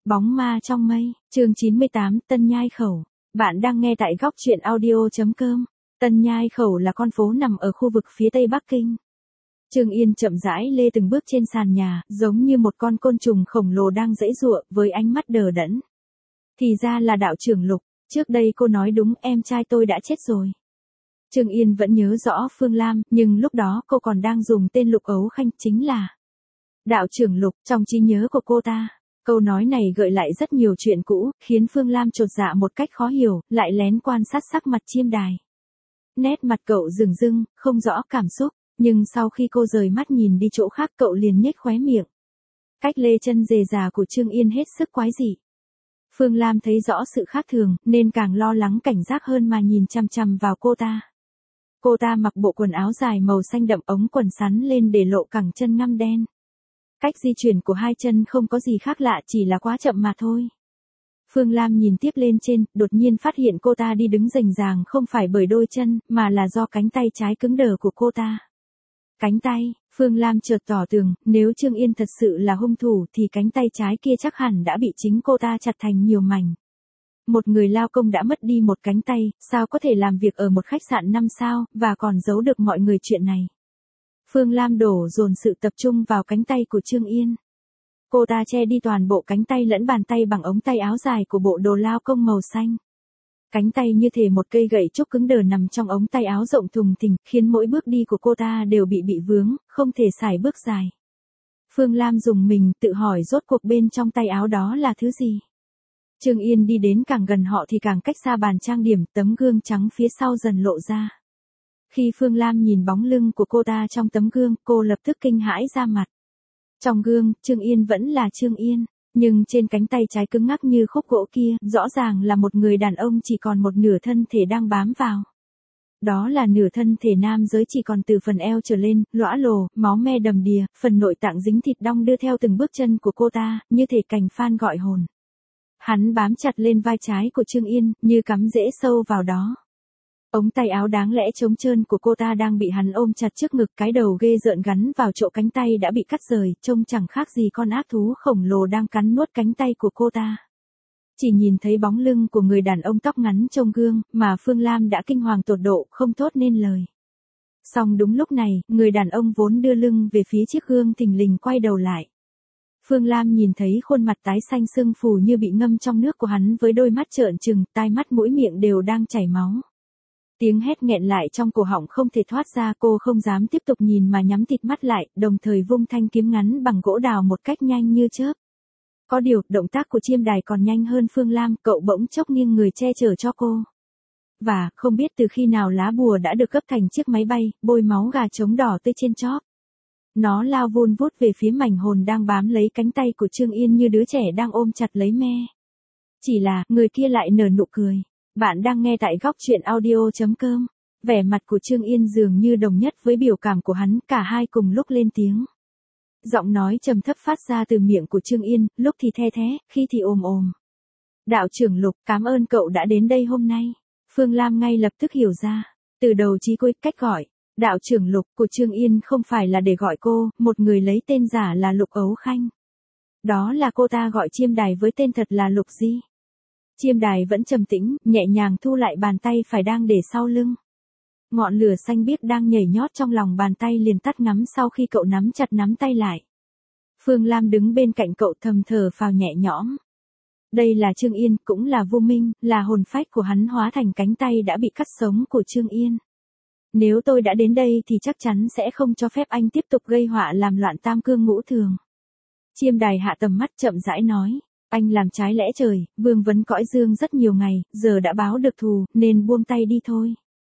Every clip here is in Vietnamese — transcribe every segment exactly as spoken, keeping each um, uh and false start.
Bóng ma trong mây, chương chín mươi tám, Tân Nhai Khẩu. Bạn đang nghe tại góc truyện audio.com. Tân Nhai Khẩu là con phố nằm ở khu vực phía tây Bắc Kinh. Trương Yên chậm rãi lê từng bước trên sàn nhà, giống như một con côn trùng khổng lồ đang giãy giụa với ánh mắt đờ đẫn. Thì ra là đạo trưởng Lục, trước đây cô nói đúng, em trai tôi đã chết rồi. Trương Yên vẫn nhớ rõ Phương Lam, nhưng lúc đó cô còn đang dùng tên Lục Ấu Khanh, chính là đạo trưởng Lục trong trí nhớ của cô ta. Câu nói này gợi lại rất nhiều chuyện cũ, khiến Phương Lam chột dạ một cách khó hiểu, lại lén quan sát sắc mặt Chiêm Đài. Nét mặt cậu rừng rưng, không rõ cảm xúc, nhưng sau khi cô rời mắt nhìn đi chỗ khác cậu liền nhếch khóe miệng. Cách lê chân dề già của Trương Yên hết sức quái dị. Phương Lam thấy rõ sự khác thường, nên càng lo lắng cảnh giác hơn mà nhìn chằm chằm vào cô ta. Cô ta mặc bộ quần áo dài màu xanh đậm, ống quần sắn lên để lộ cẳng chân ngăm đen. Cách di chuyển của hai chân không có gì khác lạ, chỉ là quá chậm mà thôi. Phương Lam nhìn tiếp lên trên, đột nhiên phát hiện cô ta đi đứng rành ràng không phải bởi đôi chân, mà là do cánh tay trái cứng đờ của cô ta. Cánh tay, Phương Lam chợt tỏ tường, nếu Trương Yên thật sự là hung thủ thì cánh tay trái kia chắc hẳn đã bị chính cô ta chặt thành nhiều mảnh. Một người lao công đã mất đi một cánh tay, sao có thể làm việc ở một khách sạn năm sao, và còn giấu được mọi người chuyện này. Phương Lam đổ dồn sự tập trung vào cánh tay của Trương Yên. Cô ta che đi toàn bộ cánh tay lẫn bàn tay bằng ống tay áo dài của bộ đồ lao công màu xanh. Cánh tay như thể một cây gậy trúc cứng đờ nằm trong ống tay áo rộng thùng thình, khiến mỗi bước đi của cô ta đều bị bị vướng, không thể xài bước dài. Phương Lam dùng mình, tự hỏi rốt cuộc bên trong tay áo đó là thứ gì. Trương Yên đi đến càng gần họ thì càng cách xa bàn trang điểm, tấm gương trắng phía sau dần lộ ra. Khi Phương Lam nhìn bóng lưng của cô ta trong tấm gương, cô lập tức kinh hãi ra mặt. Trong gương, Trương Yên vẫn là Trương Yên, nhưng trên cánh tay trái cứng ngắc như khúc gỗ kia, rõ ràng là một người đàn ông chỉ còn một nửa thân thể đang bám vào. Đó là nửa thân thể nam giới chỉ còn từ phần eo trở lên, lõa lồ, máu me đầm đìa, phần nội tạng dính thịt đong đưa theo từng bước chân của cô ta, như thể cành phan gọi hồn. Hắn bám chặt lên vai trái của Trương Yên, như cắm rễ sâu vào đó. Ống tay áo đáng lẽ trống trơn của cô ta đang bị hắn ôm chặt trước ngực, cái đầu ghê rợn gắn vào chỗ cánh tay đã bị cắt rời, trông chẳng khác gì con ác thú khổng lồ đang cắn nuốt cánh tay của cô ta. Chỉ nhìn thấy bóng lưng của người đàn ông tóc ngắn trong gương, mà Phương Lam đã kinh hoàng tột độ, không thốt nên lời. Song đúng lúc này, người đàn ông vốn đưa lưng về phía chiếc gương thình lình quay đầu lại. Phương Lam nhìn thấy khuôn mặt tái xanh sưng phù như bị ngâm trong nước của hắn với đôi mắt trợn trừng, tai mắt mũi miệng đều đang chảy máu. Tiếng hét nghẹn lại trong cổ họng không thể thoát ra, cô không dám tiếp tục nhìn mà nhắm thịt mắt lại, đồng thời vung thanh kiếm ngắn bằng gỗ đào một cách nhanh như chớp. Có điều, động tác của Chiêm Đài còn nhanh hơn Phương Lam, cậu bỗng chốc nghiêng người che chở cho cô. Và, không biết từ khi nào lá bùa đã được gấp thành chiếc máy bay, bôi máu gà trống đỏ tươi trên chóp. Nó lao vun vút về phía mảnh hồn đang bám lấy cánh tay của Trương Yên như đứa trẻ đang ôm chặt lấy me. Chỉ là, người kia lại nở nụ cười. Bạn đang nghe tại góc truyện audio.com. Vẻ mặt của Trương Yên dường như đồng nhất với biểu cảm của hắn, cả hai cùng lúc lên tiếng. Giọng nói trầm thấp phát ra từ miệng của Trương Yên, lúc thì the thé, khi thì ồm ồm. Đạo trưởng Lục, cảm ơn cậu đã đến đây hôm nay. Phương Lam ngay lập tức hiểu ra. Từ đầu chí cuối, cách gọi đạo trưởng Lục của Trương Yên không phải là để gọi cô, một người lấy tên giả là Lục Ấu Khanh. Đó là cô ta gọi Chiêm Đài với tên thật là Lục Di. Chiêm Đài vẫn trầm tĩnh, nhẹ nhàng thu lại bàn tay phải đang để sau lưng. Ngọn lửa xanh biếc đang nhảy nhót trong lòng bàn tay liền tắt ngắm sau khi cậu nắm chặt nắm tay lại. Phương Lam đứng bên cạnh cậu thầm thở phào nhẹ nhõm. Đây là Trương Yên, cũng là Vô Minh, là hồn phách của hắn hóa thành cánh tay đã bị cắt sống của Trương Yên. Nếu tôi đã đến đây thì chắc chắn sẽ không cho phép anh tiếp tục gây họa làm loạn tam cương ngũ thường. Chiêm Đài hạ tầm mắt chậm rãi nói. Anh làm trái lẽ trời, vương vấn cõi dương rất nhiều ngày, giờ đã báo được thù, nên buông tay đi thôi.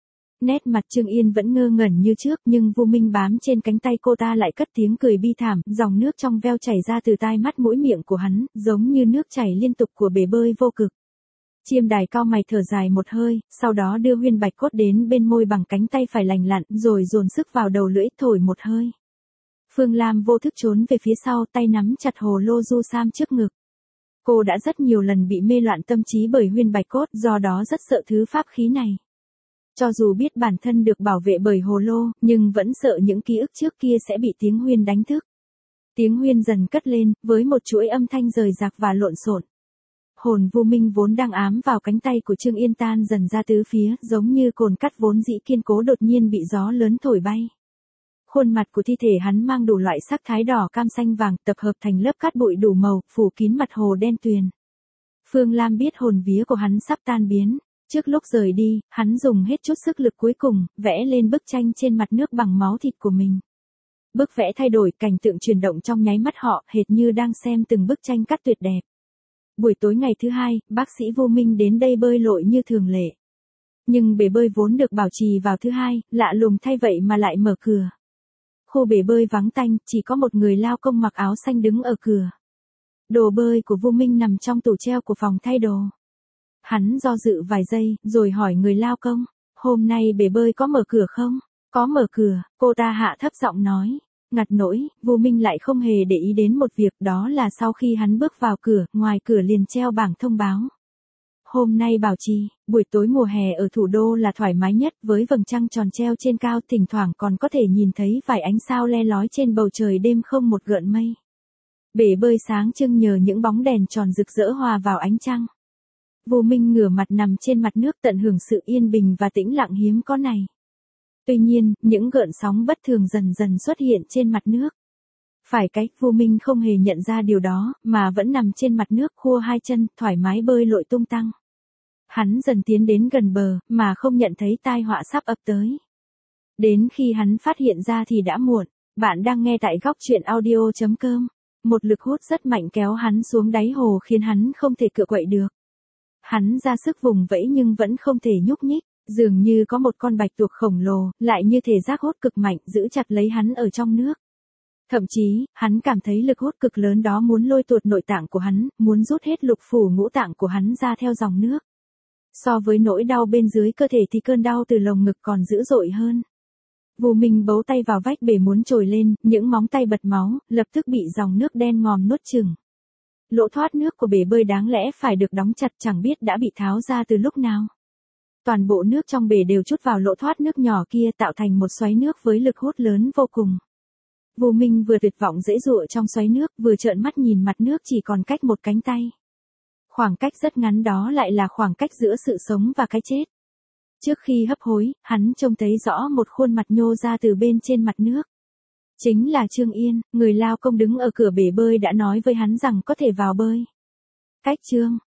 Nét mặt Trương Yên vẫn ngơ ngẩn như trước, nhưng Vô Minh bám trên cánh tay cô ta lại cất tiếng cười bi thảm, dòng nước trong veo chảy ra từ tai mắt mũi miệng của hắn, giống như nước chảy liên tục của bể bơi vô cực. Chiêm Đài cau mày thở dài một hơi, sau đó đưa huyên bạch cốt đến bên môi bằng cánh tay phải lành lặn, rồi dồn sức vào đầu lưỡi thổi một hơi. Phương Lam vô thức trốn về phía sau, tay nắm chặt hồ lô du sam trước ngực. Cô đã rất nhiều lần bị mê loạn tâm trí bởi huyên bạch cốt, do đó rất sợ thứ pháp khí này. Cho dù biết bản thân được bảo vệ bởi hồ lô, nhưng vẫn sợ những ký ức trước kia sẽ bị tiếng huyên đánh thức. Tiếng huyên dần cất lên, với một chuỗi âm thanh rời rạc và lộn xộn. Hồn vô minh vốn đang ám vào cánh tay của Trương Yên tan dần ra tứ phía, giống như cồn cắt vốn dĩ kiên cố đột nhiên bị gió lớn thổi bay. Khuôn mặt của thi thể hắn mang đủ loại sắc thái đỏ cam xanh vàng, tập hợp thành lớp cát bụi đủ màu, phủ kín mặt hồ đen tuyền. Phương Lam biết hồn vía của hắn sắp tan biến. Trước lúc rời đi, hắn dùng hết chút sức lực cuối cùng, vẽ lên bức tranh trên mặt nước bằng máu thịt của mình. Bức vẽ thay đổi, cảnh tượng chuyển động trong nháy mắt họ, hệt như đang xem từng bức tranh cắt tuyệt đẹp. Buổi tối ngày thứ hai, bác sĩ Vô Minh đến đây bơi lội như thường lệ. Nhưng bể bơi vốn được bảo trì vào thứ hai, lạ lùng thay vậy mà lại mở cửa. Khu bể bơi vắng tanh, chỉ có một người lao công mặc áo xanh đứng ở cửa. Đồ bơi của Vô Minh nằm trong tủ treo của phòng thay đồ. Hắn do dự vài giây, rồi hỏi người lao công, hôm nay bể bơi có mở cửa không? Có mở cửa, cô ta hạ thấp giọng nói. Ngặt nỗi, Vô Minh lại không hề để ý đến một việc, đó là sau khi hắn bước vào cửa, ngoài cửa liền treo bảng thông báo. Hôm nay bảo trì, buổi tối mùa hè ở thủ đô là thoải mái nhất, với vầng trăng tròn treo trên cao, thỉnh thoảng còn có thể nhìn thấy vài ánh sao le lói trên bầu trời đêm không một gợn mây. Bể bơi sáng trưng nhờ những bóng đèn tròn rực rỡ hòa vào ánh trăng. Vô Minh ngửa mặt nằm trên mặt nước tận hưởng sự yên bình và tĩnh lặng hiếm có này. Tuy nhiên, những gợn sóng bất thường dần dần xuất hiện trên mặt nước. Phải cách, Vô Minh không hề nhận ra điều đó, mà vẫn nằm trên mặt nước khua hai chân, thoải mái bơi lội tung tăng. Hắn dần tiến đến gần bờ, mà không nhận thấy tai họa sắp ập tới. Đến khi hắn phát hiện ra thì đã muộn. Bạn đang nghe tại góc truyện audio chấm com. Một lực hút rất mạnh kéo hắn xuống đáy hồ khiến hắn không thể cựa quậy được. Hắn ra sức vùng vẫy nhưng vẫn không thể nhúc nhích, dường như có một con bạch tuộc khổng lồ, lại như thể giác hút cực mạnh giữ chặt lấy hắn ở trong nước. Thậm chí, hắn cảm thấy lực hút cực lớn đó muốn lôi tuột nội tạng của hắn, muốn rút hết lục phủ ngũ tạng của hắn ra theo dòng nước. So với nỗi đau bên dưới cơ thể thì cơn đau từ lồng ngực còn dữ dội hơn. Vô Minh bấu tay vào vách bể muốn trồi lên, những móng tay bật máu, lập tức bị dòng nước đen ngòm nuốt chửng. Lỗ thoát nước của bể bơi đáng lẽ phải được đóng chặt chẳng biết đã bị tháo ra từ lúc nào. Toàn bộ nước trong bể đều trút vào lỗ thoát nước nhỏ kia tạo thành một xoáy nước với lực hút lớn vô cùng. Vô Minh vừa tuyệt vọng giãy giụa trong xoáy nước, vừa trợn mắt nhìn mặt nước chỉ còn cách một cánh tay. Khoảng cách rất ngắn đó lại là khoảng cách giữa sự sống và cái chết. Trước khi hấp hối, hắn trông thấy rõ một khuôn mặt nhô ra từ bên trên mặt nước. Chính là Trương Yên, người lao công đứng ở cửa bể bơi đã nói với hắn rằng có thể vào bơi. Cách Trương